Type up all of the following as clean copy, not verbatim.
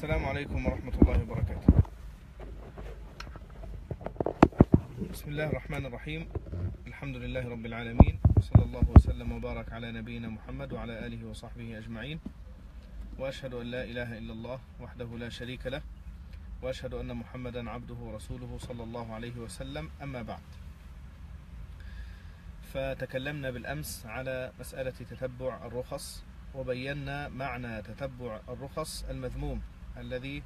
السلام عليكم ورحمة الله وبركاته. بسم الله الرحمن الرحيم. الحمد لله رب العالمين، وصلى الله وسلم وبارك على نبينا محمد وعلى آله وصحبه أجمعين، وأشهد أن لا إله إلا الله وحده لا شريك له، وأشهد أن محمدا عبده ورسوله صلى الله عليه وسلم. أما بعد، فتكلمنا بالأمس على مسألة تتبع الرخص، وبينا معنى تتبع الرخص المذموم الذي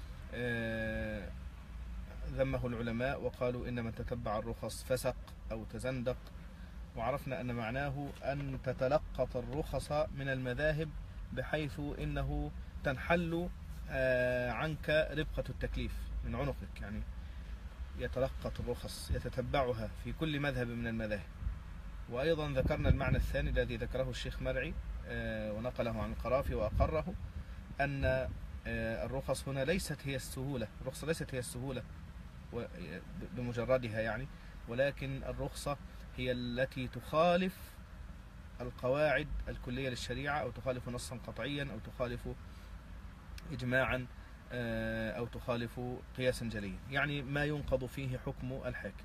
ذمه العلماء وقالوا إن من تتبع الرخص فسق أو تزندق. وعرفنا أن معناه أن تتلقط الرخص من المذاهب بحيث إنه تنحل عنك ربقة التكليف من عنقك، يعني يتلقط الرخص يتتبعها في كل مذهب من المذاهب. وأيضا ذكرنا المعنى الثاني الذي ذكره الشيخ مرعي ونقله عن القرافي وأقره، أن الرخص هنا ليست هي السهولة، الرخصة ليست هي السهولة بمجردها يعني، ولكن الرخصة هي التي تخالف القواعد الكلية للشريعة، أو تخالف نصا قطعيا، أو تخالف إجماعا، أو تخالف قياسا جليا، يعني ما ينقض فيه حكم الحاكم.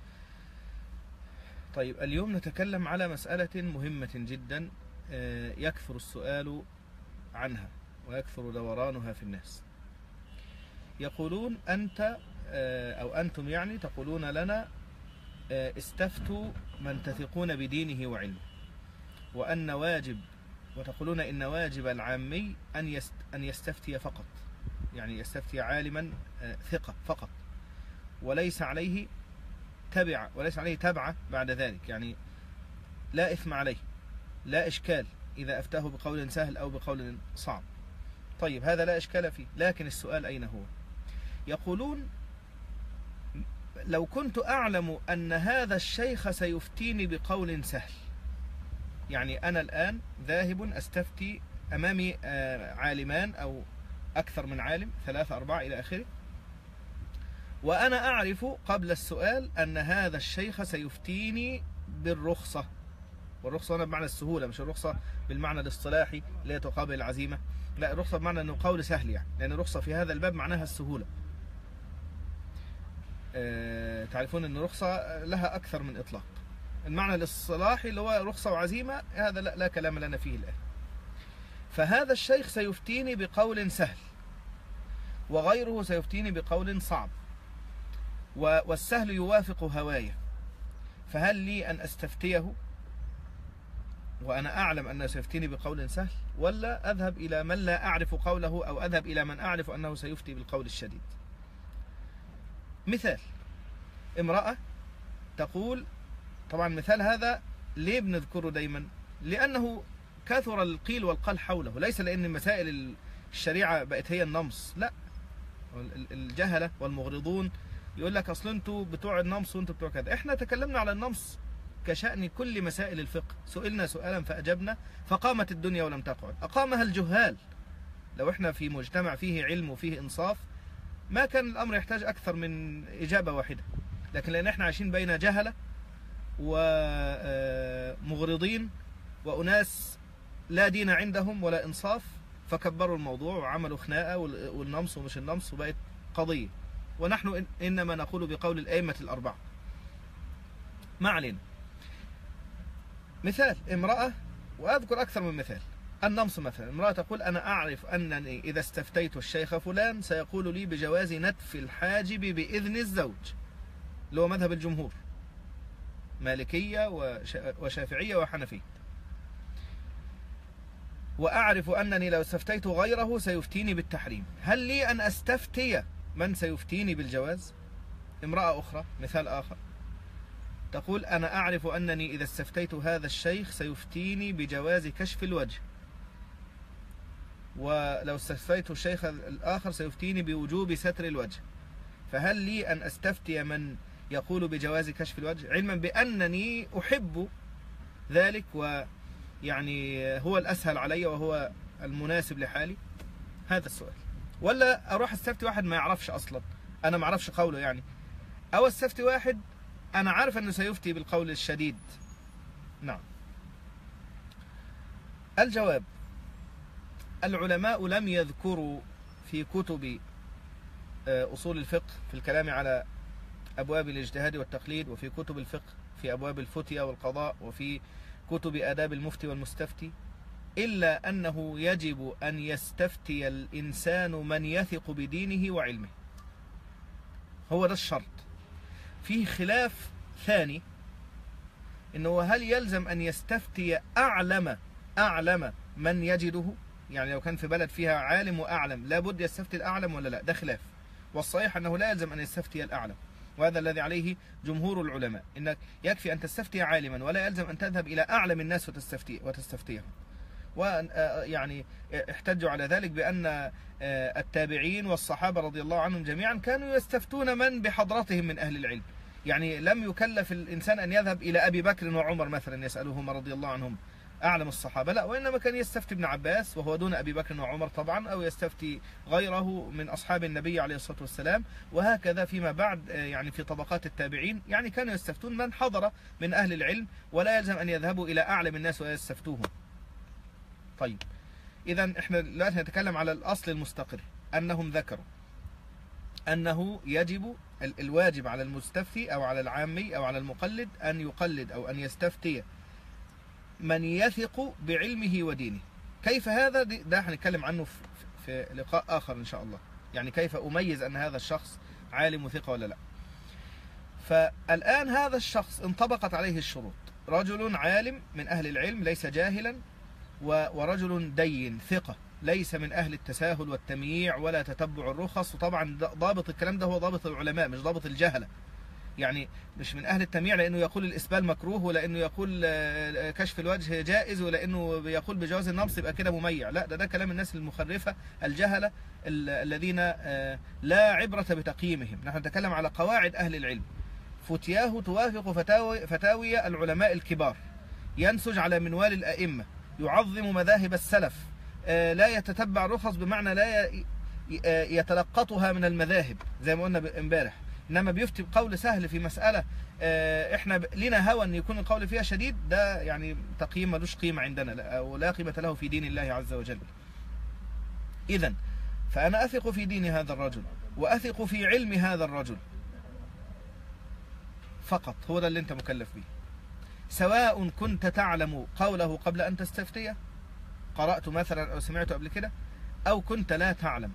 طيب، اليوم نتكلم على مسألة مهمة جدا يكثر السؤال عنها ويكثر دورانها في الناس. يقولون أنت أو أنتم يعني تقولون لنا استفتوا من تثقون بدينه وعلمه، وأن واجب، وتقولون إن واجب العامي أن يستفتي فقط، يعني يستفتي عالما ثقة فقط، وليس عليه تبعة بعد ذلك، يعني لا إثم عليه، لا إشكال إذا أفتاه بقول سهل أو بقول صعب. طيب، هذا لا إشكال فيه، لكن السؤال أين هو؟ يقولون لو كنت أعلم أن هذا الشيخ سيفتيني بقول سهل، يعني أنا الآن ذاهب أستفتي أمامي عالمان أو أكثر من عالم، 3 4 إلى آخره، وأنا أعرف قبل السؤال أن هذا الشيخ سيفتيني بالرخصة، والرخصة هنا بمعنى السهولة، مش الرخصة بالمعنى الاصطلاحي اللي هي تقابل العزيمة، لا، الرخصة بمعنى أنه قول سهل، يعني لأن الرخصة في هذا الباب معناها السهولة. تعرفون أن الرخصة لها أكثر من إطلاق. المعنى الاصطلاحي اللي هو رخصة وعزيمة، هذا لا كلام لنا فيه الآن. فهذا الشيخ سيفتيني بقول سهل، وغيره سيفتيني بقول صعب، والسهل يوافق هوايه، فهل لي أن أستفتيه وأنا أعلم أنه سيفتيني بقول سهل، ولا أذهب إلى من لا أعرف قوله، أو أذهب إلى من أعرف أنه سيفتي بالقول الشديد؟ مثال، امرأة تقول، طبعا مثال هذا ليه بنذكره دايما؟ لأنه كثر القيل والقال حوله، ليس لأن مسائل الشريعة بقت هي النمص، لا، الجهلة والمغرضون يقول لك أصل أنتوا بتوع النمص وأنتوا بتوع كذا. إحنا تكلمنا على النمص كشأن كل مسائل الفقه، سئلنا سؤالا فأجبنا، فقامت الدنيا ولم تقعد، أقامها الجهال. لو إحنا في مجتمع فيه علم وفيه إنصاف ما كان الأمر يحتاج أكثر من إجابة واحدة، لكن لأن إحنا عايشين بين جهلة ومغرضين وأناس لا دين عندهم ولا إنصاف، فكبروا الموضوع وعملوا خناقة، والنمص ومش النمص، وبقت قضية، ونحن إنما نقول بقول الأئمة الأربعة. ما علينا. مثال، امرأة، وأذكر أكثر من مثال، النمص مثلا، امرأة تقول أنا أعرف أنني إذا استفتيت الشيخ فلان سيقول لي بجواز نتف الحاجب بإذن الزوج، اللي هو مذهب الجمهور، مالكية وشافعية وحنفية، وأعرف أنني لو استفتيت غيره سيفتيني بالتحريم، هل لي أن أستفتي من سيفتيني بالجواز؟ امرأة أخرى، مثال آخر، تقول أنا أعرف أنني إذا استفتيت هذا الشيخ سيفتيني بجواز كشف الوجه، ولو استفتيت الشيخ الآخر سيفتيني بوجوب ستر الوجه، فهل لي أن أستفتي من يقول بجواز كشف الوجه، علما بأنني أحب ذلك ويعني هو الأسهل علي وهو المناسب لحالي؟ هذا السؤال. ولا أروح استفتي واحد ما يعرفش أصلا، أنا ما أعرفش قوله يعني، أو استفتي واحد أنا عارف أنه سيفتي بالقول الشديد؟ نعم. الجواب، العلماء لم يذكروا في كتب أصول الفقه في الكلام على أبواب الاجتهاد والتقليد، وفي كتب الفقه في أبواب الفتيا والقضاء، وفي كتب آداب المفتي والمستفتي، إلا أنه يجب أن يستفتي الإنسان من يثق بدينه وعلمه. هو ده الشرط. فيه خلاف ثاني، إنه هل يلزم أن يستفتي أعلم من يجده؟ يعني لو كان في بلد فيها عالم وأعلم لابد يستفتي الأعلم ولا لا؟ ده خلاف. والصحيح أنه لا يلزم أن يستفتي الأعلم، وهذا الذي عليه جمهور العلماء، إنك يكفي أن تستفتي عالما ولا يلزم أن تذهب إلى أعلم الناس وتستفتيهم. ويعني احتجوا على ذلك بأن التابعين والصحابة رضي الله عنهم جميعا كانوا يستفتون من بحضرتهم من أهل العلم. يعني لم يكلف الإنسان أن يذهب إلى أبي بكر وعمر مثلا يسألهما رضي الله عنهم أعلم الصحابة، لا، وإنما كان يستفتي ابن عباس وهو دون أبي بكر وعمر طبعا، أو يستفتي غيره من أصحاب النبي عليه الصلاة والسلام، وهكذا فيما بعد يعني في طبقات التابعين، يعني كانوا يستفتون من حضر من أهل العلم، ولا يلزم أن يذهبوا إلى أعلم الناس ويستفتوهم. طيب، إذا إحنا دلوقتي نتكلم على الأصل المستقر، أنهم ذكروا أنه يجب الواجب على المستفتي أو على العامي أو على المقلد أن يقلد أو أن يستفتي من يثق بعلمه ودينه. كيف هذا؟ ده هنتكلم عنه في لقاء آخر إن شاء الله، يعني كيف أميز أن هذا الشخص عالم وثقة ولا لا. فالآن هذا الشخص انطبقت عليه الشروط: رجل عالم من أهل العلم ليس جاهلا، ورجل دين ثقة ليس من أهل التساهل والتمييع ولا تتبع الرخص. وطبعا ضابط الكلام ده هو ضابط العلماء مش ضابط الجهلة، يعني مش من أهل التمييع لأنه يقول الإسبال مكروه، ولا أنه يقول كشف الوجه جائز، ولا أنه يقول بجواز النمص يبقى كده مميع. لا، ده كلام الناس المخرفة الجهلة الذين لا عبرة بتقييمهم. نحن نتكلم على قواعد أهل العلم، فتياه توافق فتاوي العلماء الكبار، ينسج على منوال الأئمة، يعظم مذاهب السلف، لا يتتبع رخص بمعنى لا يتلقطها من المذاهب زي ما قلنا امبارح، إنما بيفتي بقول سهل في مسألة إحنا لنا هوى أن يكون القول فيها شديد. ده يعني تقييم ملوش قيمة عندنا، أو لا قيمة له في دين الله عز وجل. إذن فأنا أثق في دين هذا الرجل وأثق في علم هذا الرجل فقط، هو ده اللي أنت مكلف به، سواء كنت تعلم قوله قبل أن تستفتيه، قرأت مثلا أو سمعته قبل كده، أو كنت لا تعلم.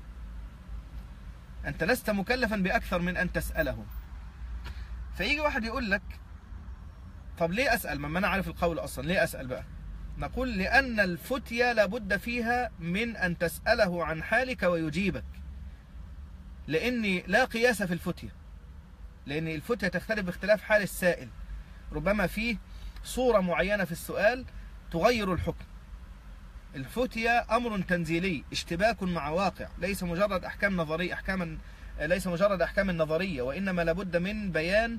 أنت لست مكلفا بأكثر من أن تسأله. فيجي واحد يقول لك طب ليه أسأل ما أنا عارف القول أصلا، ليه أسأل بقى؟ نقول لأن الفتية لابد فيها من أن تسأله عن حالك ويجيبك، لأن لا قياس في الفتية، لأن الفتية تختلف باختلاف حال السائل، ربما فيه صورة معينة في السؤال تغير الحكم. الفتية أمر تنزيلي، اشتباك مع واقع، ليس مجرد أحكام نظرية، ليس مجرد أحكام نظرية، وإنما لابد من بيان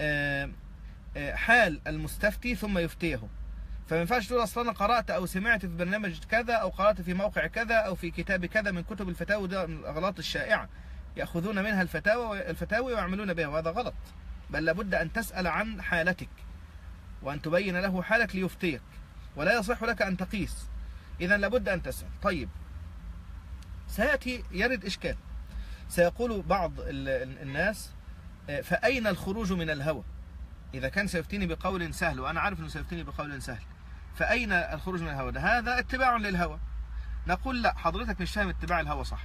حال المستفتي ثم يفتيه. فما ينفعش تقول أصلا أنا قرأت أو سمعت في برنامج كذا أو قرأت في موقع كذا أو في كتاب كذا من كتب الفتاوى. ده من الأغلاط الشائعة، يأخذون منها الفتاوى ويعملون بها، وهذا غلط. بل لابد أن تسأل عن حالتك وأن تبين له حالك ليفتيك، ولا يصح لك أن تقيس. إذا لابد أن تسأل. طيب، سيأتي يرد إشكال، سيقول بعض الناس فأين الخروج من الهوى؟ إذا كان سيفتيني بقول سهل وأنا عارف أنه سيفتيني بقول سهل، فأين الخروج من الهوى؟ هذا اتباع للهوى. نقول لا، حضرتك مش فاهم اتباع الهوى صح.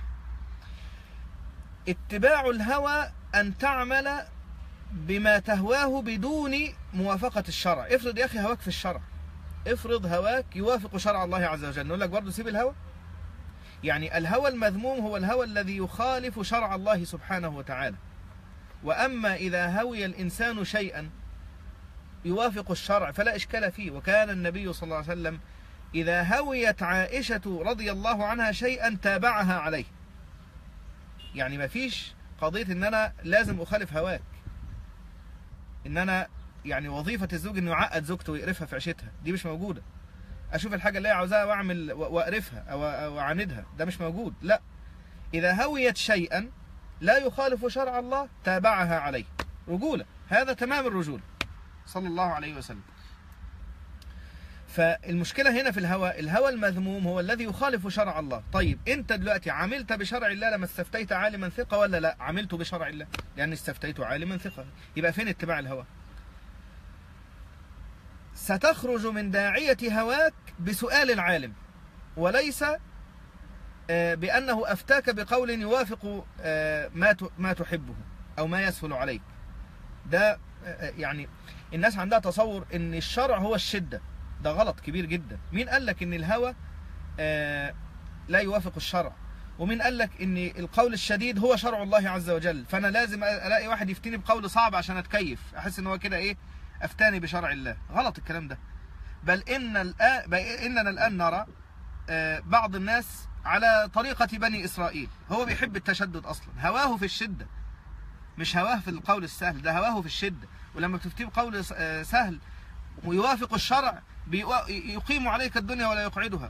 اتباع الهوى أن تعمل بما تهواه بدون موافقة الشرع. افرض يا أخي هواك في الشرع، افرض هواك يوافق شرع الله عز وجل، نقول لك برضه سيب الهوى؟ يعني الهوى المذموم هو الهوى الذي يخالف شرع الله سبحانه وتعالى. وأما إذا هوي الإنسان شيئا يوافق الشرع فلا إشكال فيه. وكان النبي صلى الله عليه وسلم إذا هويت عائشة رضي الله عنها شيئا تابعها عليه. يعني ما فيش قضية إن أنا لازم أخالف هواك، إن أنا يعني وظيفة الزوج إنه يعقد زوجته ويقرفها في عيشتها، دي مش موجودة. أشوف الحاجة اللي هي عاوزاها وأعمل وأقرفها أو أعاندها، ده مش موجود. لا، إذا هويت شيئا لا يخالف شرع الله تابعها عليه، رجولة، هذا تمام الرجولة صلى الله عليه وسلم. فالمشكلة هنا في الهوى المذموم هو الذي يخالف شرع الله. طيب أنت دلوقتي عملت بشرع الله لما استفتيت عالما ثقة ولا لا؟ عملت بشرع الله لأن استفتيت عالما ثقة. يبقى فين اتباع الهوى؟ ستخرج من داعية هواك بسؤال العالم، وليس بأنه أفتاك بقول يوافق ما تحبه أو ما يسهل عليك. ده يعني الناس عندها تصور ان الشرع هو الشدة، ده غلط كبير جدا. مين قال لك ان الهوى لا يوافق الشرع؟ ومين قال لك ان القول الشديد هو شرع الله عز وجل؟ فانا لازم الاقي واحد يفتيني بقول صعب عشان اتكيف، احس ان هو كده ايه، افتاني بشرع الله. غلط الكلام ده. بل اننا الان نرى بعض الناس على طريقة بني اسرائيل، هو بيحب التشدد اصلا، هواه في الشدة، مش هواه في القول السهل، ده هواه في الشدة. ولما بتفتيه بقول سهل ويوافق الشرع يقيم عليك الدنيا ولا يقعدها،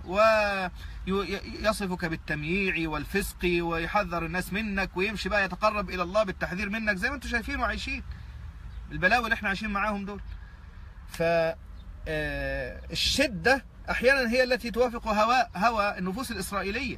ويصفك بالتمييع والفسق ويحذر الناس منك، ويمشي بقى يتقرب إلى الله بالتحذير منك زي ما انتم شايفين وعايشين البلاوي اللي احنا عايشين معاهم دول. فالشدة أحيانا هي التي توافق هوى النفوس الإسرائيلية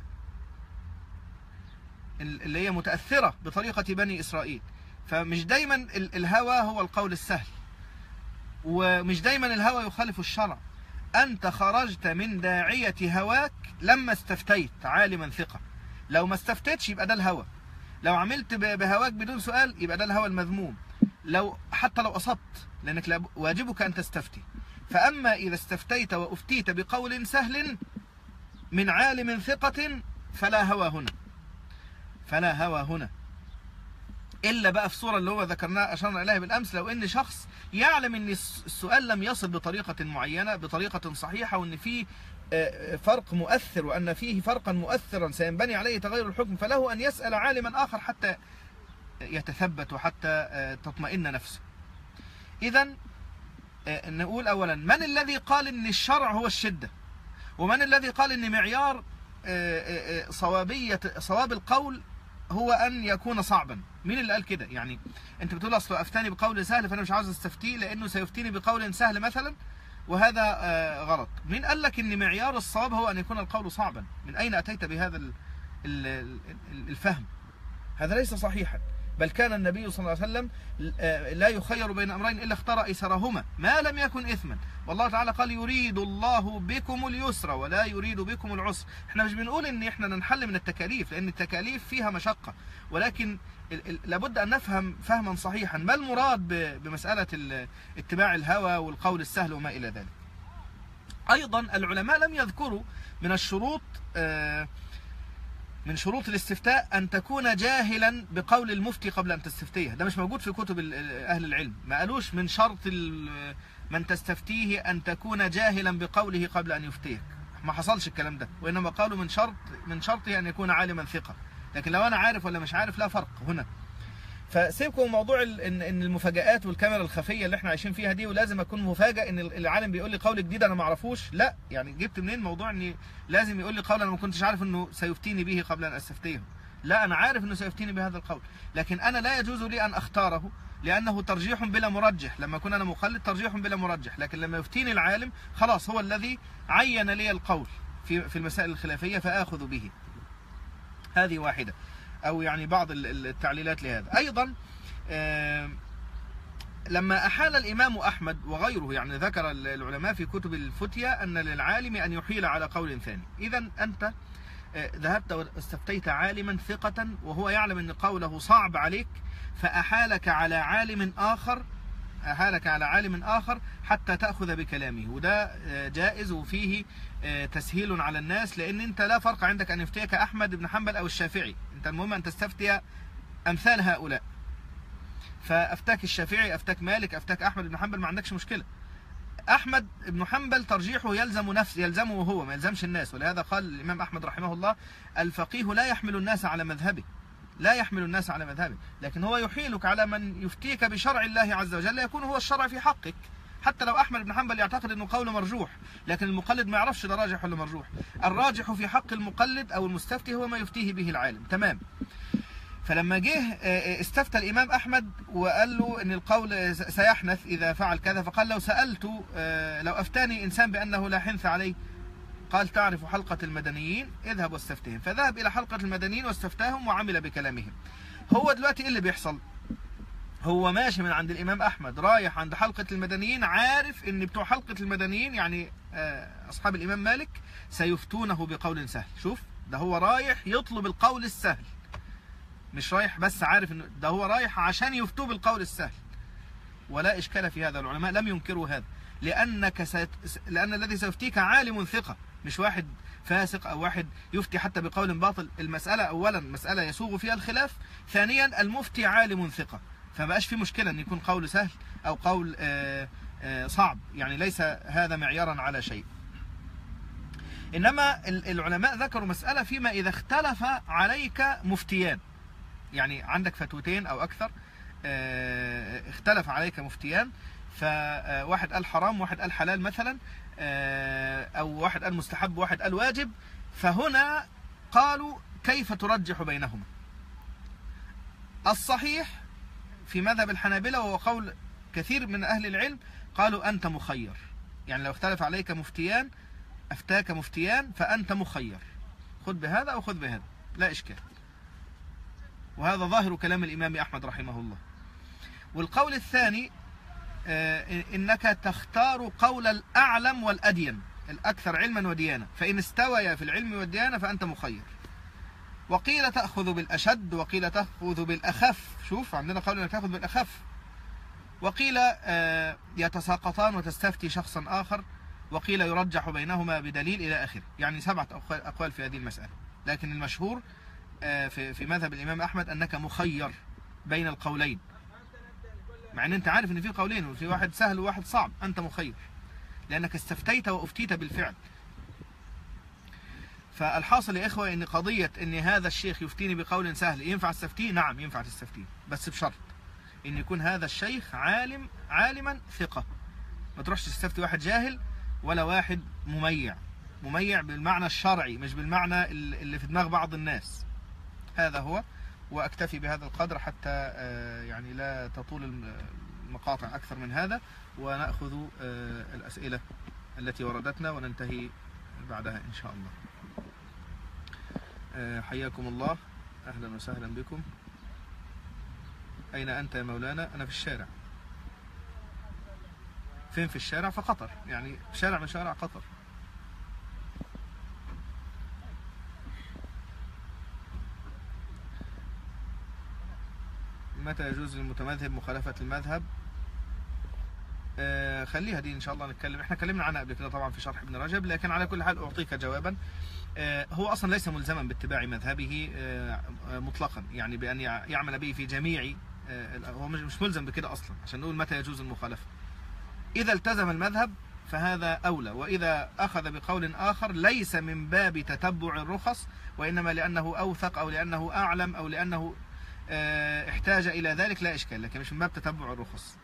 اللي هي متأثرة بطريقة بني إسرائيل. فمش دايما الهوى هو القول السهل، ومش دايما الهوى يخالف الشرع. أنت خرجت من داعية هواك لما استفتيت عالما ثقة. لو ما استفتيتش يبقى ده الهوى. لو عملت بهواك بدون سؤال يبقى ده الهوى المذموم، حتى لو أصبت، لأنك واجبك أن تستفتي. فأما إذا استفتيت وأفتيت بقول سهل من عالم ثقة فلا هوى هنا، فلا هوى هنا. إلا بقى في صورة اللي هو ذكرناها أشرنا إليها بالأمس، لو إن شخص يعلم إن السؤال لم يصل بطريقة معينة بطريقة صحيحة، وإن فيه فرق مؤثر، وأن فيه فرقا مؤثرا سينبني عليه تغير الحكم، فله أن يسأل عالما آخر حتى يتثبت وحتى تطمئن نفسه. إذن نقول أولا، من الذي قال إن الشرع هو الشدة؟ ومن الذي قال إن معيار صواب القول هو أن يكون صعبا؟ مين اللي قال كده؟ يعني أنت بتقول أصله أفتاني بقول سهل فأنا مش عاوز أستفتيه لأنه سيفتيني بقول سهل مثلا، وهذا غلط. مين قال لك أن معيار الصواب هو أن يكون القول صعبا؟ من أين أتيت بهذا الفهم؟ هذا ليس صحيحا. بل كان النبي صلى الله عليه وسلم لا يخير بين أمرين إلا اختار أيسرهما ما لم يكن إثما. والله تعالى قال يريد الله بكم اليسر ولا يريد بكم العسر. احنا مش بنقول ان احنا ننحل من التكاليف، لأن التكاليف فيها مشقة، ولكن لابد أن نفهم فهما صحيحا ما المراد بمسألة اتباع الهوى والقول السهل وما إلى ذلك. أيضا العلماء لم يذكروا من شروط الاستفتاء أن تكون جاهلا بقول المفتي قبل أن تستفتيه. ده مش موجود في كتب أهل العلم. ما قالوش من شرط من تستفتيه أن تكون جاهلا بقوله قبل أن يفتيك، ما حصلش الكلام ده. وإنما قالوا من شرطه أن يكون عالما ثقة. لكن لو أنا عارف ولا مش عارف لا فرق هنا. فسيبكم موضوع ان المفاجآت والكاميرا الخفية اللي احنا عايشين فيها دي، ولازم اكون مفاجئ ان العالم بيقول لي قول جديد انا ما اعرفوش. لا، يعني جبت منين موضوع اني لازم يقول لي قول انا ما كنتش عارف انه سيفتيني به قبل ان استفتيه؟ لا، انا عارف انه سيفتيني بهذا القول، لكن انا لا يجوز لي ان اختاره لانه ترجيح بلا مرجح. لما اكون انا مقلد ترجيح بلا مرجح، لكن لما يفتيني العالم خلاص هو الذي عين لي القول في المسائل الخلافية فآخذ به. هذه واحدة، أو يعني بعض التعليلات لهذا. أيضا لما أحال الإمام أحمد وغيره، يعني ذكر العلماء في كتب الفتية أن للعالم أن يحيل على قول ثاني. إذن أنت ذهبت واستفتيت عالما ثقة وهو يعلم أن قوله صعب عليك، فأحالك على عالم آخر حتى تأخذ بكلامه. وده جائز وفيه تسهيل على الناس، لأن أنت لا فرق عندك أن يفتيك أحمد بن حنبل أو الشافعي، أنت المهم أن تستفتي أمثال هؤلاء. فأفتاك الشافعي، أفتاك مالك، أفتاك أحمد بن حنبل، ما عندكش مشكلة. أحمد بن حنبل ترجيحه يلزمه هو، ما يلزمش الناس. ولهذا قال الإمام أحمد رحمه الله: الفقيه لا يحمل الناس على مذهبه، لكن هو يحيلك على من يفتيك بشرع الله عز وجل يكون هو الشرع في حقك. حتى لو أحمد بن حنبل يعتقد أنه قول مرجوح، لكن المقلد ما يعرفش ده راجح ولا مرجوح. الراجح في حق المقلد أو المستفتي هو ما يفتيه به العالم. تمام. فلما جه استفتى الإمام أحمد وقال له إن القول سيحنث إذا فعل كذا، فقال لو أفتاني إنسان بأنه لا حنث عليه، قال تعرف حلقة المدنيين، اذهب واستفتهم. فذهب إلى حلقة المدنيين واستفتاهم وعمل بكلامهم. هو دلوقتي إيه اللي بيحصل؟ هو ماشي من عند الإمام أحمد رايح عند حلقة المدنيين، عارف إن بتوع حلقة المدنيين يعني أصحاب الإمام مالك سيفتونه بقول سهل. شوف، ده هو رايح يطلب القول السهل، مش رايح بس عارف إنه ده هو رايح عشان يفتوه بالقول السهل. ولا إشكال في هذا، العلماء لم ينكروا هذا، لأن الذي سيفتيك عالم ثقة، مش واحد فاسق أو واحد يفتي حتى بقول باطل. المسألة أولا مسألة يسوغ فيها الخلاف، ثانيا المفتي عالم ثقة، فما بقاش في مشكلة أن يكون قول سهل أو قول صعب، يعني ليس هذا معيارا على شيء. إنما العلماء ذكروا مسألة فيما إذا اختلف عليك مفتيان، يعني عندك فتوتين أو أكثر اختلف عليك مفتيان، فواحد قال حرام واحد قال حلال مثلا، أو واحد قال مستحب واحد قال واجب، فهنا قالوا كيف ترجح بينهما؟ الصحيح في مذهب الحنابلة وهو قول كثير من أهل العلم، قالوا أنت مخير، يعني لو اختلف عليك مفتيان أفتاك مفتيان فأنت مخير، خذ بهذا أو خذ بهذا لا إشكال. وهذا ظاهر كلام الإمام أحمد رحمه الله. والقول الثاني إنك تختار قول الأعلم والأدين، الأكثر علما وديانة، فإن استويا في العلم والديانة فأنت مخير. وقيل تأخذ بالأشد وقيل تأخذ بالأخف، شوف عندنا قول أنك تأخذ بالأخف. وقيل يتساقطان وتستفتي شخصا آخر، وقيل يرجح بينهما بدليل إلى آخره، يعني 7 أقوال في هذه المسألة. لكن المشهور في مذهب الإمام أحمد أنك مخير بين القولين، مع أن أنت عارف أن في قولين وفي واحد سهل وواحد صعب، أنت مخير لأنك استفتيت وأفتيت بالفعل. فالحاصل يا إخوة أن قضية أن هذا الشيخ يفتيني بقول سهل ينفع استفتيه، نعم ينفع تستفتيه، بس بشرط أن يكون هذا الشيخ عالما ثقة. ما تروحش تستفتي واحد جاهل ولا واحد مميع بالمعنى الشرعي، مش بالمعنى اللي في دماغ بعض الناس. هذا هو. وأكتفي بهذا القدر حتى يعني لا تطول المقاطع أكثر من هذا، ونأخذ الأسئلة التي وردتنا وننتهي بعدها إن شاء الله. حياكم الله، أهلا وسهلا بكم. أين أنت يا مولانا؟ أنا في الشارع. فين في الشارع؟ في قطر، يعني شارع من شوارع قطر. متى يجوز للمتمذهب مخالفة المذهب؟ خليها دي إن شاء الله نتكلم، احنا اتكلمنا عنها قبل كده طبعا في شرح ابن رجب، لكن على كل حال أعطيك جوابا. هو أصلا ليس ملزما باتباع مذهبه مطلقا، يعني بأن يعمل به في جميع، هو مش ملزم بكده أصلا عشان نقول متى يجوز المخالفة. إذا التزم المذهب فهذا أولى، وإذا أخذ بقول آخر ليس من باب تتبع الرخص، وإنما لأنه أوثق أو لأنه أعلم أو لأنه احتاج إلى ذلك لا إشكال، لكن مش من باب تتبع الرخص.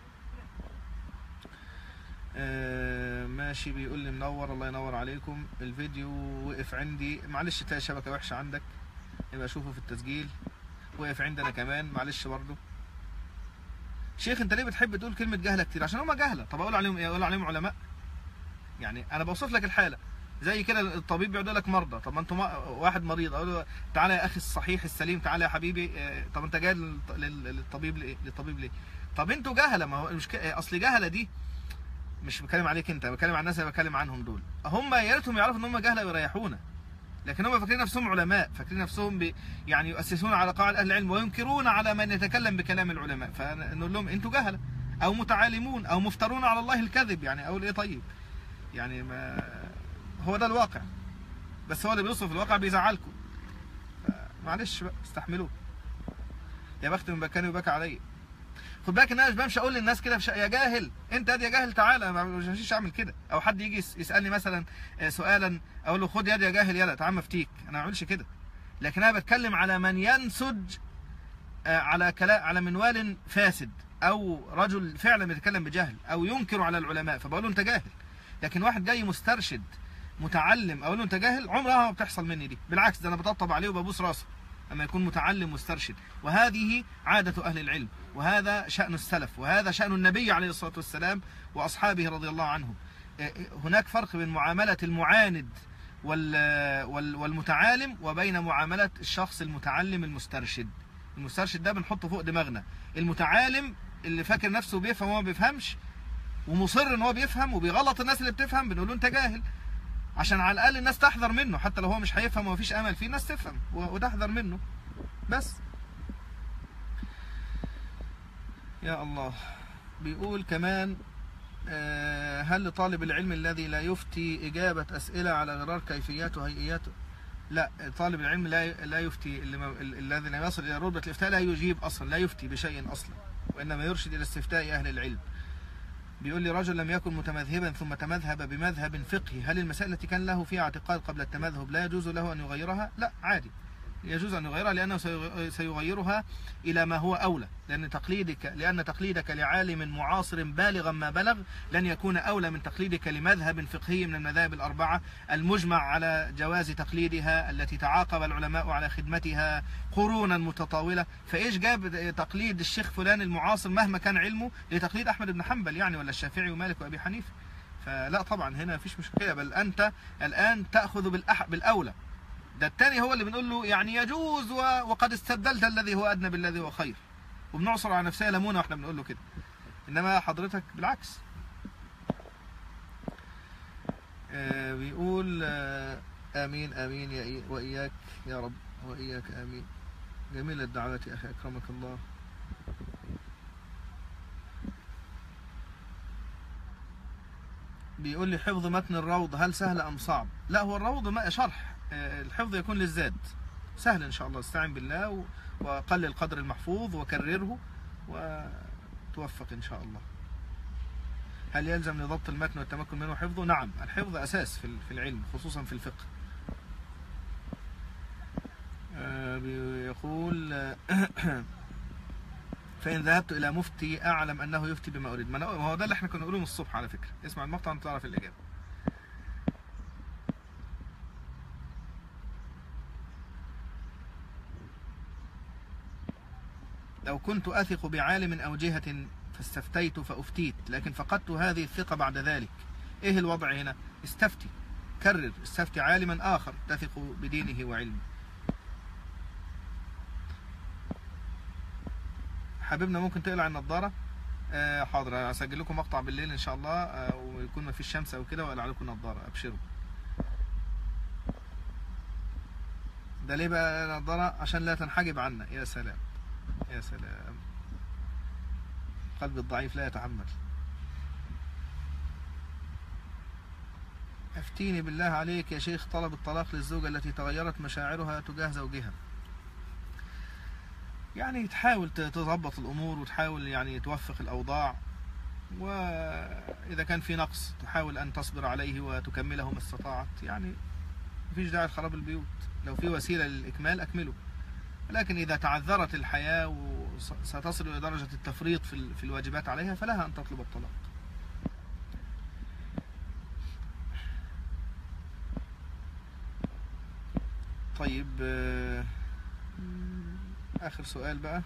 ماشي، بيقول لي منور، الله ينور عليكم. الفيديو وقف عندي، معلش تلاقي الشبكة وحشة عندك، يبقى شوفه في التسجيل. وقف عندنا كمان، معلش برضه. شيخ انت ليه بتحب تقول كلمة جهلة كتير؟ عشان هم جهلة. طب اقول عليهم ايه؟ اقول عليهم علماء؟ يعني انا بوصف لك الحالة، زي كده الطبيب بيقول لك مرضى. طب ما انتم واحد مريض اقول له تعالى يا اخي الصحيح السليم، تعالى يا حبيبي. طب انت جاي للطبيب ليه؟ طب انتوا جهلة. ما هو مش اصل جهلة دي مش بتكلم عليك انت، بتكلم عن الناس اللي بتكلم عنهم دول. هم يا ريتهم يعرفوا ان هم جهلة ويريحونا، لكن هم فاكرين نفسهم علماء، فاكرين نفسهم يعني يؤسسون على قواعد اهل العلم وينكرون على من يتكلم بكلام العلماء. فنقول لهم انتوا جهلة او متعالمون او مفترون على الله الكذب. يعني اقول ايه؟ طيب يعني ما هو ده الواقع، بس هو اللي بيوصف الواقع بيزعلكم، معلش بقى استحملوه. يا بخت من بكاني وبكى عليا. خد بالك ان انا مش بمشي اقول للناس كده يا جاهل انت يا جاهل تعالى، مش همشيش اعمل كده. او حد يجي يسالني مثلا سؤالا اقول له خد يا جاهل يلا تعال افتيك، انا ما بعملش كده. لكن انا بتكلم على من ينسج على منوال فاسد، او رجل فعلا بيتكلم بجهل او ينكر على العلماء، فبقول له انت جاهل. لكن واحد جاي مسترشد متعلم اقول له انت جاهل، عمرها ما بتحصل مني دي. بالعكس ده انا بطبطب عليه وببوس راسه أما يكون متعلم مسترشد. وهذه عادة أهل العلم، وهذا شأن السلف، وهذا شأن النبي عليه الصلاة والسلام وأصحابه رضي الله عنهم. هناك فرق بين معاملة المعاند والمتعالم وبين معاملة الشخص المتعلم المسترشد. المسترشد ده بنحطه فوق دماغنا. المتعالم اللي فاكر نفسه بيفهم وما بيفهمش ومصر ان هو بيفهم وبيغلط الناس اللي بتفهم، بنقول له انت جاهل، عشان على الاقل الناس تحذر منه. حتى لو هو مش هيفهم ومفيش امل فيه، الناس تفهم وتحذر منه بس. يا الله. بيقول كمان هل لطالب العلم الذي لا يفتي إجابة أسئلة على غرار كيفيات وهيئيات؟ لا، طالب العلم لا يفتي، الذي لا يصل إلى رتبة الإفتاء لا يجيب أصلا، لا يفتي بشيء أصلا، وإنما يرشد إلى استفتاء أهل العلم. بيقول لي رجل لم يكن متمذهبا ثم تمذهب بمذهب فقهي، هل المسائل التي كان له فيها اعتقاد قبل التمذهب لا يجوز له أن يغيرها؟ لا، عادي يجوز أن يغيرها، لأنه سيغيرها إلى ما هو أولى، لأن تقليدك لعالم معاصر بالغا ما بلغ لن يكون أولى من تقليدك لمذهب فقهي من المذاهب الأربعة المجمع على جواز تقليدها، التي تعاقب العلماء على خدمتها قرونا متطاولة. فإيش جاب تقليد الشيخ فلان المعاصر مهما كان علمه لتقليد أحمد بن حنبل يعني، ولا الشافعي ومالك وأبي حنيفة؟ فلا طبعا هنا مفيش مشكلة، بل أنت الآن تأخذ بالأولى. ده الثاني هو اللي بنقول له يعني يجوز وقد استبدلت الذي هو أدنى بالذي هو خير، وبنعصر على نفسنا ليمونه واحنا بنقول له كده. انما حضرتك بالعكس. بيقول امين امين واياك يا رب واياك امين. جميل الدعوات يا اخي، اكرمك الله. بيقول لي حفظ متن الروض هل سهل ام صعب؟ لا، هو الروض شرح، الحفظ يكون للزاد، سهل ان شاء الله. استعن بالله وقلل القدر المحفوظ وكرره وتوفق ان شاء الله. هل يلزم لضبط المتن والتمكن منه حفظه؟ نعم، الحفظ اساس في العلم، خصوصا في الفقه. يقول فإن ذهبت إلى مفتي أعلم أنه يفتي بما أريد. ما هو ده اللي احنا كنا نقوله من الصبح على فكرة. اسمع المقطع وأنت تعرف الإجابة. لو كنت أثق بعالم أو جهة فاستفتيت فأفتيت، لكن فقدت هذه الثقة بعد ذلك، إيه الوضع هنا؟ استفتي، كرر، استفتي عالما آخر تثق بدينه وعلمه. حبيبنا ممكن تقلع النظارة؟ حاضر، هسجل لكم مقطع بالليل إن شاء الله، ويكون ما فيش شمس أو كده، وأقلع لكم النظارة، أبشروا. ده ليه بقى نظارة؟ عشان لا تنحجب عنا. يا سلام يا سلام، قلب الضعيف لا يتحمل. افتيني بالله عليك يا شيخ، طلب الطلاق للزوجة التي تغيرت مشاعرها تجاه زوجها. يعني تحاول تضبط الأمور وتحاول يعني توفق الأوضاع، وإذا كان في نقص تحاول أن تصبر عليه وتكمله ما استطاعت. يعني مفيش داعي لخراب البيوت، لو في وسيلة للإكمال أكمله. لكن إذا تعذرت الحياة وستصل إلى درجة التفريط في الواجبات عليها فلها أن تطلب الطلاق. طيب، آخر سؤال بقى.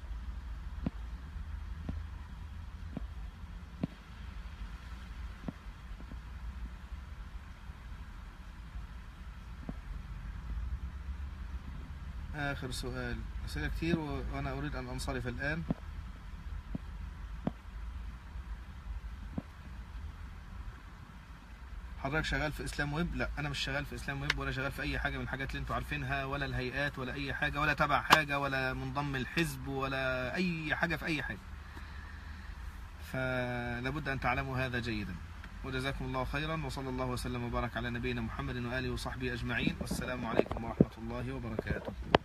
آخر سؤال، أسئلة كتير وأنا أريد أن أنصرف الآن. حضرتك شغال في إسلام ويب؟ لا، أنا مش شغال في إسلام ويب، ولا شغال في أي حاجة من الحاجات اللي أنتوا عارفينها، ولا الهيئات، ولا أي حاجة، ولا تبع حاجة، ولا منضم الحزب، ولا أي حاجة في أي حاجة. فلابد أن تعلموا هذا جيدا. وجزاكم الله خيرا، وصلى الله وسلم وبارك على نبينا محمد وآله وصحبه أجمعين، والسلام عليكم ورحمة الله وبركاته.